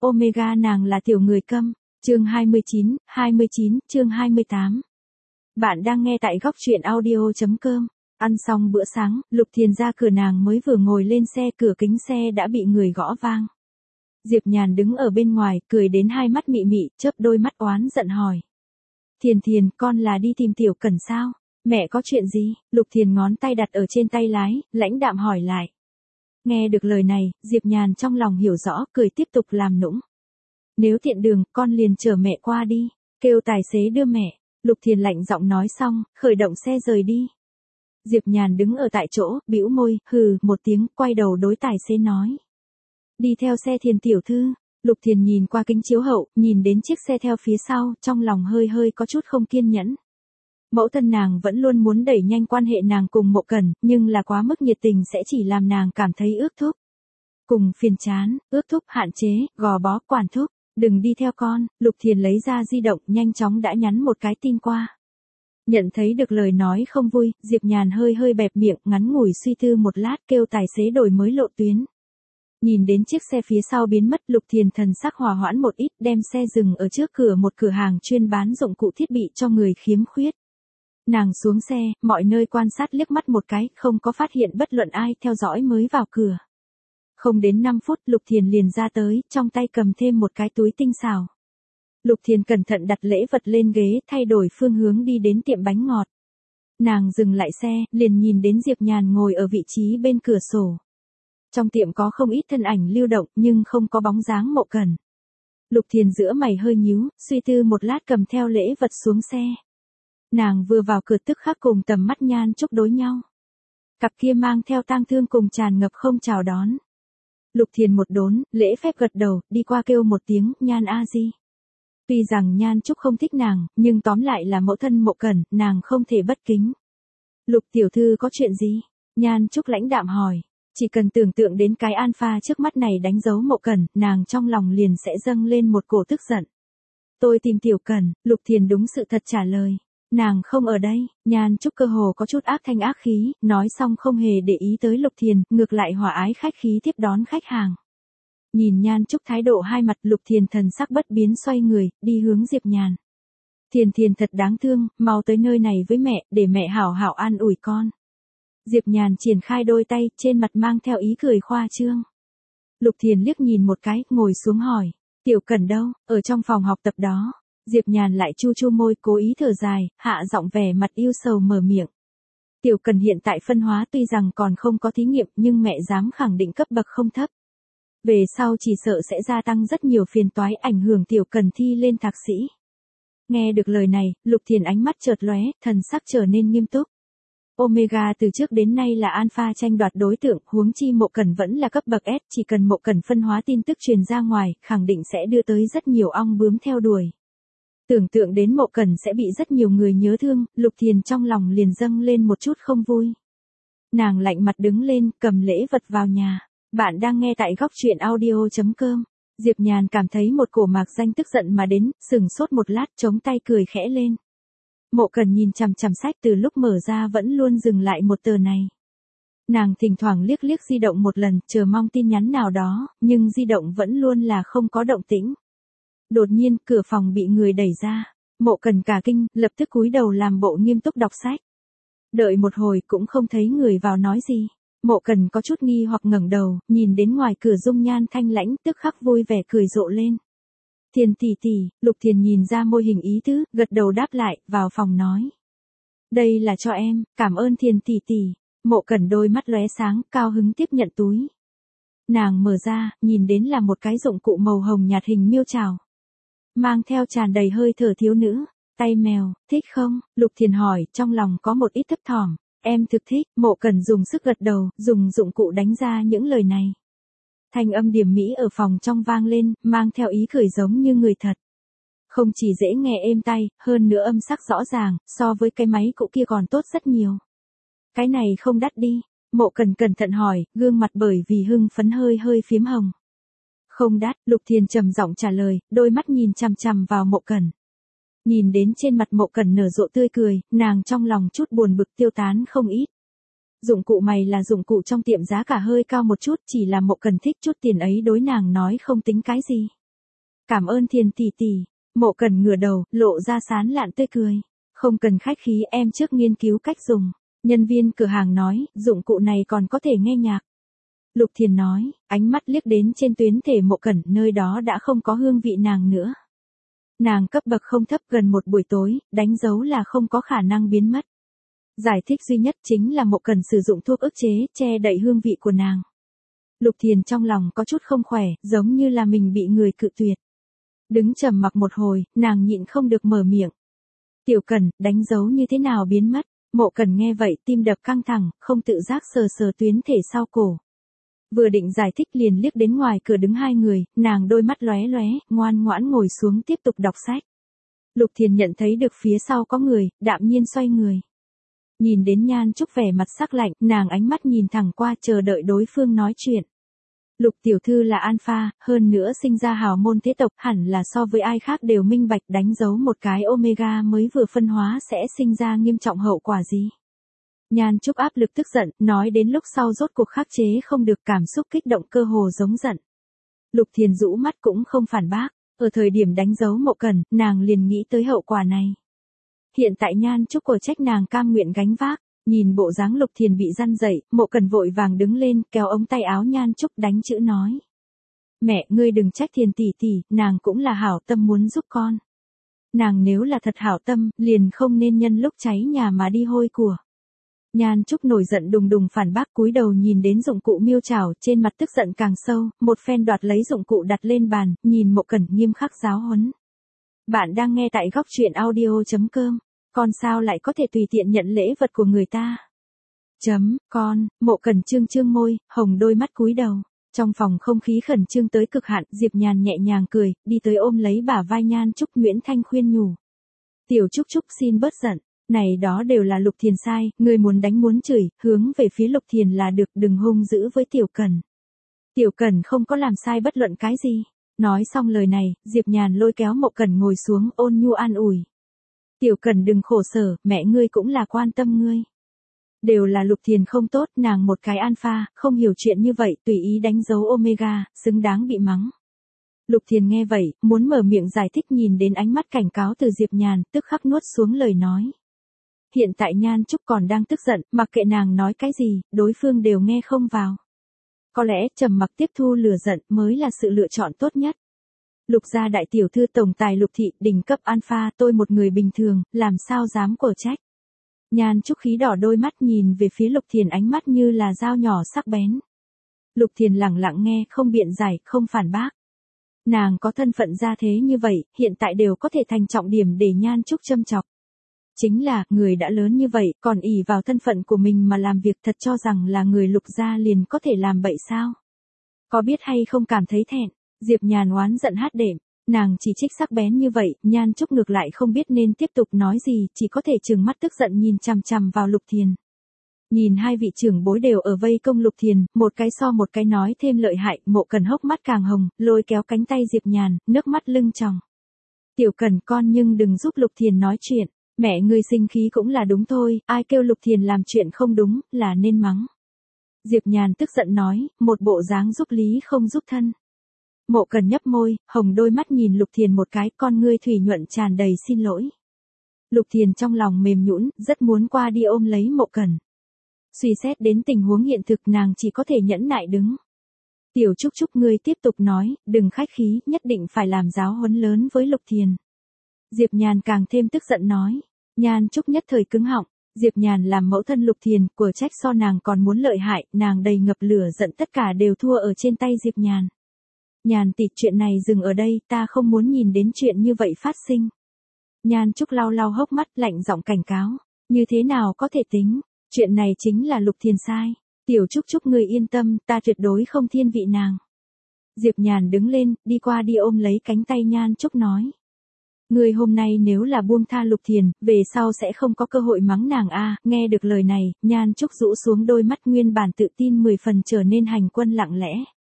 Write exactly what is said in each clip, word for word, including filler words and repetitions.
Omega nàng là tiểu người câm. Chương hai mươi chín, hai mươi chín, chương hai mươi tám. Bạn đang nghe tại góc truyện audio chấm com. Ăn xong bữa sáng, Lục Thiền ra cửa, nàng mới vừa ngồi lên xe, cửa kính xe đã bị người gõ vang. Diệp Nhàn đứng ở bên ngoài, cười đến hai mắt mị mị, chớp đôi mắt oán giận hỏi. Thiền Thiền, con là đi tìm Tiểu Cẩn sao? Mẹ có chuyện gì? Lục Thiền ngón tay đặt ở trên tay lái, lãnh đạm hỏi lại. Nghe được lời này, Diệp Nhàn trong lòng hiểu rõ, cười tiếp tục làm nũng. Nếu tiện đường, con liền chở mẹ qua đi, kêu tài xế đưa mẹ. Lục Thiền lạnh giọng nói xong, khởi động xe rời đi. Diệp Nhàn đứng ở tại chỗ, bĩu môi, hừ một tiếng, quay đầu đối tài xế nói. Đi theo xe Thiền tiểu thư. Lục Thiền nhìn qua kính chiếu hậu, nhìn đến chiếc xe theo phía sau, trong lòng hơi hơi có chút không kiên nhẫn. Mẫu thân nàng vẫn luôn muốn đẩy nhanh quan hệ nàng cùng Mộ Cẩn, nhưng là quá mức nhiệt tình sẽ chỉ làm nàng cảm thấy ước thúc. Cùng phiền chán, ước thúc, hạn chế, gò bó, quản thúc. Đừng đi theo con. Lục Thiền lấy ra di động, nhanh chóng đã nhắn một cái tin qua. Nhận thấy được lời nói không vui, Diệp Nhàn hơi hơi bẹp miệng, ngắn ngủi suy tư một lát, kêu tài xế đổi mới lộ tuyến. Nhìn đến chiếc xe phía sau biến mất, Lục Thiền thần sắc hòa hoãn một ít, đem xe dừng ở trước cửa một cửa hàng chuyên bán dụng cụ thiết bị cho người khiếm khuyết. Nàng xuống xe, mọi nơi quan sát liếc mắt một cái, không có phát hiện bất luận ai theo dõi mới vào cửa. Không đến năm phút, Lục Thiền liền ra tới, trong tay cầm thêm một cái túi tinh xảo. Lục Thiền cẩn thận đặt lễ vật lên ghế, thay đổi phương hướng đi đến tiệm bánh ngọt. Nàng dừng lại xe, liền nhìn đến Diệp Nhàn ngồi ở vị trí bên cửa sổ. Trong tiệm có không ít thân ảnh lưu động, nhưng không có bóng dáng Mộ Cẩn. Lục Thiền giữa mày hơi nhíu, suy tư một lát cầm theo lễ vật xuống xe. Nàng vừa vào cửa tức khắc cùng tầm mắt Nhan Trúc đối nhau. Cặp kia mang theo tang thương cùng tràn ngập không chào đón. Lục Thiền một đốn, lễ phép gật đầu, đi qua kêu một tiếng, Nhan a di. Tuy rằng Nhan Trúc không thích nàng, nhưng tóm lại là mẫu thân Mộ Cẩn, nàng không thể bất kính. Lục tiểu thư có chuyện gì? Nhan Trúc lãnh đạm hỏi. Chỉ cần tưởng tượng đến cái alpha trước mắt này đánh dấu Mộ Cẩn, nàng trong lòng liền sẽ dâng lên một cổ tức giận. Tôi tìm Tiểu Cẩn. Lục Thiền đúng sự thật trả lời. Nàng không ở đây. Nhan Trúc cơ hồ có chút ác thanh ác khí, nói xong không hề để ý tới Lục Thiền, ngược lại hòa ái khách khí tiếp đón khách hàng. Nhìn Nhan Trúc thái độ hai mặt, Lục Thiền thần sắc bất biến xoay người, đi hướng Diệp Nhàn. Thiền Thiền thật đáng thương, mau tới nơi này với mẹ, để mẹ hảo hảo an ủi con. Diệp Nhàn triển khai đôi tay, trên mặt mang theo ý cười khoa trương. Lục Thiền liếc nhìn một cái, ngồi xuống hỏi. Tiểu Cẩn đâu? Ở trong phòng học tập đó. Diệp Nhàn lại chu chu môi, cố ý thở dài, hạ giọng vẻ mặt yêu sầu mở miệng. Tiểu Cẩn hiện tại phân hóa tuy rằng còn không có thí nghiệm, nhưng mẹ dám khẳng định cấp bậc không thấp. Về sau chỉ sợ sẽ gia tăng rất nhiều phiền toái, ảnh hưởng Tiểu Cẩn thi lên thạc sĩ. Nghe được lời này, Lục Thiền ánh mắt chợt lóe, thần sắc trở nên nghiêm túc. Omega từ trước đến nay là alpha tranh đoạt đối tượng, huống chi Mộ Cẩn vẫn là cấp bậc S, chỉ cần Mộ Cẩn phân hóa tin tức truyền ra ngoài, khẳng định sẽ đưa tới rất nhiều ong bướm theo đuổi. Tưởng tượng đến Mộ Cẩn sẽ bị rất nhiều người nhớ thương, Lục Thiền trong lòng liền dâng lên một chút không vui. Nàng lạnh mặt đứng lên, cầm lễ vật vào nhà. Bạn đang nghe tại góc truyện audio chấm com. Diệp Nhàn cảm thấy một cổ mạc danh tức giận mà đến, sừng sốt một lát, chống tay cười khẽ lên. Mộ Cẩn nhìn chằm chằm sách, từ lúc mở ra vẫn luôn dừng lại một tờ này. Nàng thỉnh thoảng liếc liếc di động một lần, chờ mong tin nhắn nào đó, nhưng di động vẫn luôn là không có động tĩnh. Đột nhiên, cửa phòng bị người đẩy ra. Mộ Cẩn cả kinh, lập tức cúi đầu làm bộ nghiêm túc đọc sách. Đợi một hồi cũng không thấy người vào nói gì. Mộ Cẩn có chút nghi hoặc ngẩng đầu, nhìn đến ngoài cửa dung nhan thanh lãnh, tức khắc vui vẻ cười rộ lên. Thiền tỷ tỷ. Lục Thiền nhìn ra môi hình ý tứ, gật đầu đáp lại, vào phòng nói. Đây là cho em, cảm ơn Thiền tỷ tỷ. Mộ Cẩn đôi mắt lóe sáng, cao hứng tiếp nhận túi. Nàng mở ra, nhìn đến là một cái dụng cụ màu hồng nhạt hình miêu trào. Mang theo tràn đầy hơi thở thiếu nữ. Tay mèo, thích không? Lục Thiền hỏi, trong lòng có một ít thấp thỏm. Em thực thích. Mộ Cẩn dùng sức gật đầu, dùng dụng cụ đánh ra những lời này. Thanh âm điểm mỹ ở phòng trong vang lên, mang theo ý cười giống như người thật. Không chỉ dễ nghe êm tai, hơn nữa âm sắc rõ ràng, so với cái máy cũ kia còn tốt rất nhiều. Cái này không đắt đi. Mộ Cẩn cẩn thận hỏi, gương mặt bởi vì hưng phấn hơi hơi phím hồng. Không đắt. Lục Thiền trầm giọng trả lời, đôi mắt nhìn chằm chằm vào Mộ Cẩn. Nhìn đến trên mặt Mộ Cẩn nở rộ tươi cười, nàng trong lòng chút buồn bực tiêu tán không ít. Dụng cụ mày là dụng cụ trong tiệm giá cả hơi cao một chút, chỉ là Mộ Cẩn thích chút tiền ấy đối nàng nói không tính cái gì. Cảm ơn Thiền tỷ tỷ. Mộ Cần ngửa đầu, lộ ra sán lạn tươi cười. Không cần khách khí, em trước nghiên cứu cách dùng. Nhân viên cửa hàng nói, dụng cụ này còn có thể nghe nhạc. Lục Thiền nói, ánh mắt liếc đến trên tuyến thể Mộ Cần, nơi đó đã không có hương vị nàng nữa. Nàng cấp bậc không thấp, gần một buổi tối, đánh dấu là không có khả năng biến mất. Giải thích duy nhất chính là Mộ Cần sử dụng thuốc ức chế, che đậy hương vị của nàng. Lục Thiền trong lòng có chút không khỏe, giống như là mình bị người cự tuyệt. Đứng trầm mặc một hồi, nàng nhịn không được mở miệng. Tiểu Cần, đánh dấu như thế nào biến mất? Mộ Cần nghe vậy, tim đập căng thẳng, không tự giác sờ sờ tuyến thể sau cổ. Vừa định giải thích liền liếc đến ngoài cửa đứng hai người, nàng đôi mắt lóe lóe, ngoan ngoãn ngồi xuống tiếp tục đọc sách. Lục Thiền nhận thấy được phía sau có người, đạm nhiên xoay người. Nhìn đến Nhan Trúc vẻ mặt sắc lạnh, nàng ánh mắt nhìn thẳng qua chờ đợi đối phương nói chuyện. Lục tiểu thư là alpha, hơn nữa sinh ra hào môn thế tộc, hẳn là so với ai khác đều minh bạch, đánh dấu một cái omega mới vừa phân hóa sẽ sinh ra nghiêm trọng hậu quả gì. Nhan Trúc áp lực tức giận, nói đến lúc sau rốt cuộc khắc chế không được, cảm xúc kích động cơ hồ giống giận. Lục Thiền rũ mắt cũng không phản bác, ở thời điểm đánh dấu Mộ Cần, nàng liền nghĩ tới hậu quả này. Hiện tại Nhan Trúc của trách nàng cam nguyện gánh vác, nhìn bộ dáng Lục Thiền bị răn dậy, Mộ Cần vội vàng đứng lên, kéo ống tay áo Nhan Trúc đánh chữ nói. Mẹ, ngươi đừng trách Thiền tỷ tỷ, nàng cũng là hảo tâm muốn giúp con. Nàng nếu là thật hảo tâm, liền không nên nhân lúc cháy nhà mà đi hôi của. Nhan Trúc nổi giận đùng đùng phản bác, cúi đầu nhìn đến dụng cụ miêu trảo, trên mặt tức giận càng sâu, một phen đoạt lấy dụng cụ đặt lên bàn, nhìn Mộ Cần nghiêm khắc giáo huấn. Bạn đang nghe tại góc truyện audio chấm com, con sao lại có thể tùy tiện nhận lễ vật của người ta? Chấm, con, Mộ Cần trương trương môi, hồng đôi mắt cúi đầu. Trong phòng không khí khẩn trương tới cực hạn, Diệp Nhàn nhẹ nhàng cười, đi tới ôm lấy bả vai Nhan Trúc, Nguyễn Thanh khuyên nhủ. Tiểu Trúc Trúc xin bớt giận. Này đó đều là Lục Thiền sai, người muốn đánh muốn chửi, hướng về phía Lục Thiền là được, đừng hung dữ với Tiểu Cần. Tiểu Cần không có làm sai bất luận cái gì. Nói xong lời này, Diệp Nhàn lôi kéo Mộ Cần ngồi xuống, ôn nhu an ủi. Tiểu Cần đừng khổ sở, mẹ ngươi cũng là quan tâm ngươi. Đều là Lục Thiền không tốt, nàng một cái alpha, không hiểu chuyện như vậy, tùy ý đánh dấu omega, xứng đáng bị mắng. Lục Thiền nghe vậy, muốn mở miệng giải thích, nhìn đến ánh mắt cảnh cáo từ Diệp Nhàn, tức khắc nuốt xuống lời nói. Hiện tại Nhan Trúc còn đang tức giận, mặc kệ nàng nói cái gì, đối phương đều nghe không vào. Có lẽ trầm mặc tiếp thu lửa giận mới là sự lựa chọn tốt nhất. Lục gia đại tiểu thư tổng tài Lục thị, đỉnh cấp alpha, tôi một người bình thường, làm sao dám quở trách. Nhan Trúc khí đỏ đôi mắt nhìn về phía Lục Thiền, ánh mắt như là dao nhỏ sắc bén. Lục Thiền lặng lặng nghe, không biện giải, không phản bác. Nàng có thân phận gia thế như vậy, hiện tại đều có thể thành trọng điểm để Nhan Trúc châm chọc. Chính là, người đã lớn như vậy, còn ỷ vào thân phận của mình mà làm việc, thật cho rằng là người Lục gia liền có thể làm bậy sao? Có biết hay không cảm thấy thẹn? Diệp Nhàn oán giận hát đệm, nàng chỉ trích sắc bén như vậy, Nhan Trúc ngược lại không biết nên tiếp tục nói gì, chỉ có thể trừng mắt tức giận nhìn chằm chằm vào Lục Thiền. Nhìn hai vị trưởng bối đều ở vây công Lục Thiền, một cái so một cái nói thêm lợi hại, Mộ Cần hốc mắt càng hồng, lôi kéo cánh tay Diệp Nhàn, nước mắt lưng tròng. Tiểu Cần con nhưng đừng giúp Lục Thiền nói chuyện. Mẹ ngươi sinh khí cũng là đúng thôi, ai kêu Lục Thiền làm chuyện không đúng, là nên mắng. Diệp Nhàn tức giận nói, một bộ dáng giúp lý không giúp thân. Mộ Cần nhấp môi, hồng đôi mắt nhìn Lục Thiền một cái, con ngươi thủy nhuận tràn đầy xin lỗi. Lục Thiền trong lòng mềm nhũn, rất muốn qua đi ôm lấy Mộ Cần. Suy xét đến tình huống hiện thực, nàng chỉ có thể nhẫn nại đứng. Tiểu Trúc Trúc ngươi tiếp tục nói, đừng khách khí, nhất định phải làm giáo huấn lớn với Lục Thiền. Diệp Nhàn càng thêm tức giận nói. Nhan Trúc nhất thời cứng họng. Diệp Nhàn làm mẫu thân Lục Thiền, của trách so nàng còn muốn lợi hại, nàng đầy ngập lửa giận, tất cả đều thua ở trên tay Diệp Nhàn. Nhàn tỷ, chuyện này dừng ở đây, ta không muốn nhìn đến chuyện như vậy phát sinh. Nhan Trúc lau lau hốc mắt, lạnh giọng cảnh cáo. Như thế nào có thể tính, chuyện này chính là Lục Thiền sai. Tiểu Trúc Trúc người yên tâm, ta tuyệt đối không thiên vị nàng. Diệp Nhàn đứng lên, đi qua đi ôm lấy cánh tay Nhan Trúc nói. Người hôm nay nếu là buông tha Lục Thiền, về sau sẽ không có cơ hội mắng nàng a. Nghe được lời này, Nhan Trúc rũ xuống đôi mắt, nguyên bản tự tin mười phần trở nên hành quân lặng lẽ.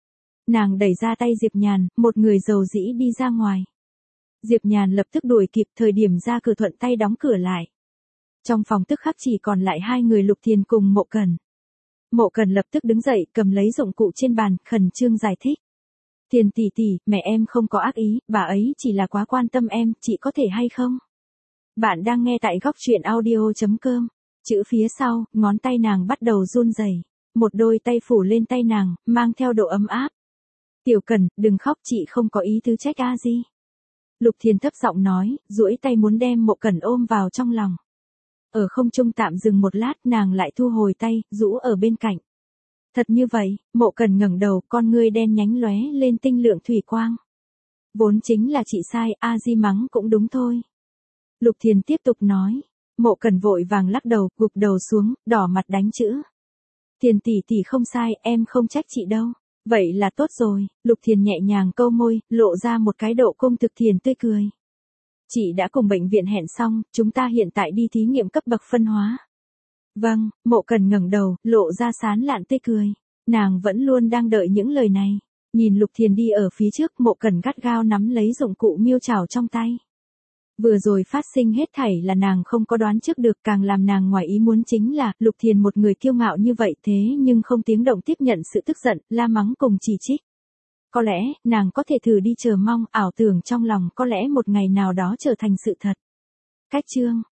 Nàng đẩy ra tay Diệp Nhàn, một người dầu dĩ đi ra ngoài. Diệp Nhàn lập tức đuổi kịp, thời điểm ra cửa thuận tay đóng cửa lại. Trong phòng tức khắc chỉ còn lại hai người Lục Thiền cùng Mộ Cần. Mộ Cần lập tức đứng dậy, cầm lấy dụng cụ trên bàn, khẩn trương giải thích. Thiền tỷ tỷ, mẹ em không có ác ý, bà ấy chỉ là quá quan tâm em, chị có thể hay không? Bạn đang nghe tại góc truyện audio.com. Chữ phía sau, ngón tay nàng bắt đầu run rẩy. Một đôi tay phủ lên tay nàng, mang theo độ ấm áp. Tiểu Cần, đừng khóc, chị không có ý tứ trách a di. Lục Thiền thấp giọng nói, duỗi tay muốn đem Mộ Cần ôm vào trong lòng. Ở không trung tạm dừng một lát, nàng lại thu hồi tay, rũ ở bên cạnh. Thật như vậy, Mộ Cần ngẩng đầu, con ngươi đen nhánh lóe lên tinh lượng thủy quang. Vốn chính là chị sai, a di mắng cũng đúng thôi. Lục Thiền tiếp tục nói. Mộ Cần vội vàng lắc đầu, gục đầu xuống, đỏ mặt đánh chữ. Thiền tỷ tỷ không sai, em không trách chị đâu. Vậy là tốt rồi. Lục Thiền nhẹ nhàng câu môi, lộ ra một cái độ cung thực thiền tươi cười. Chị đã cùng bệnh viện hẹn xong, chúng ta hiện tại đi thí nghiệm cấp bậc phân hóa. Vâng. Mộ Cần ngẩng đầu, lộ ra sán lạn tươi cười. Nàng vẫn luôn đang đợi những lời này. Nhìn Lục Thiền đi ở phía trước, Mộ Cần gắt gao nắm lấy dụng cụ miêu trảo trong tay. Vừa rồi phát sinh hết thảy là nàng không có đoán trước được, càng làm nàng ngoài ý muốn chính là, Lục Thiền một người kiêu ngạo như vậy thế nhưng không tiếng động tiếp nhận sự tức giận, la mắng cùng chỉ trích. Có lẽ, nàng có thể thử đi chờ mong, ảo tưởng trong lòng có lẽ một ngày nào đó trở thành sự thật. Cách chương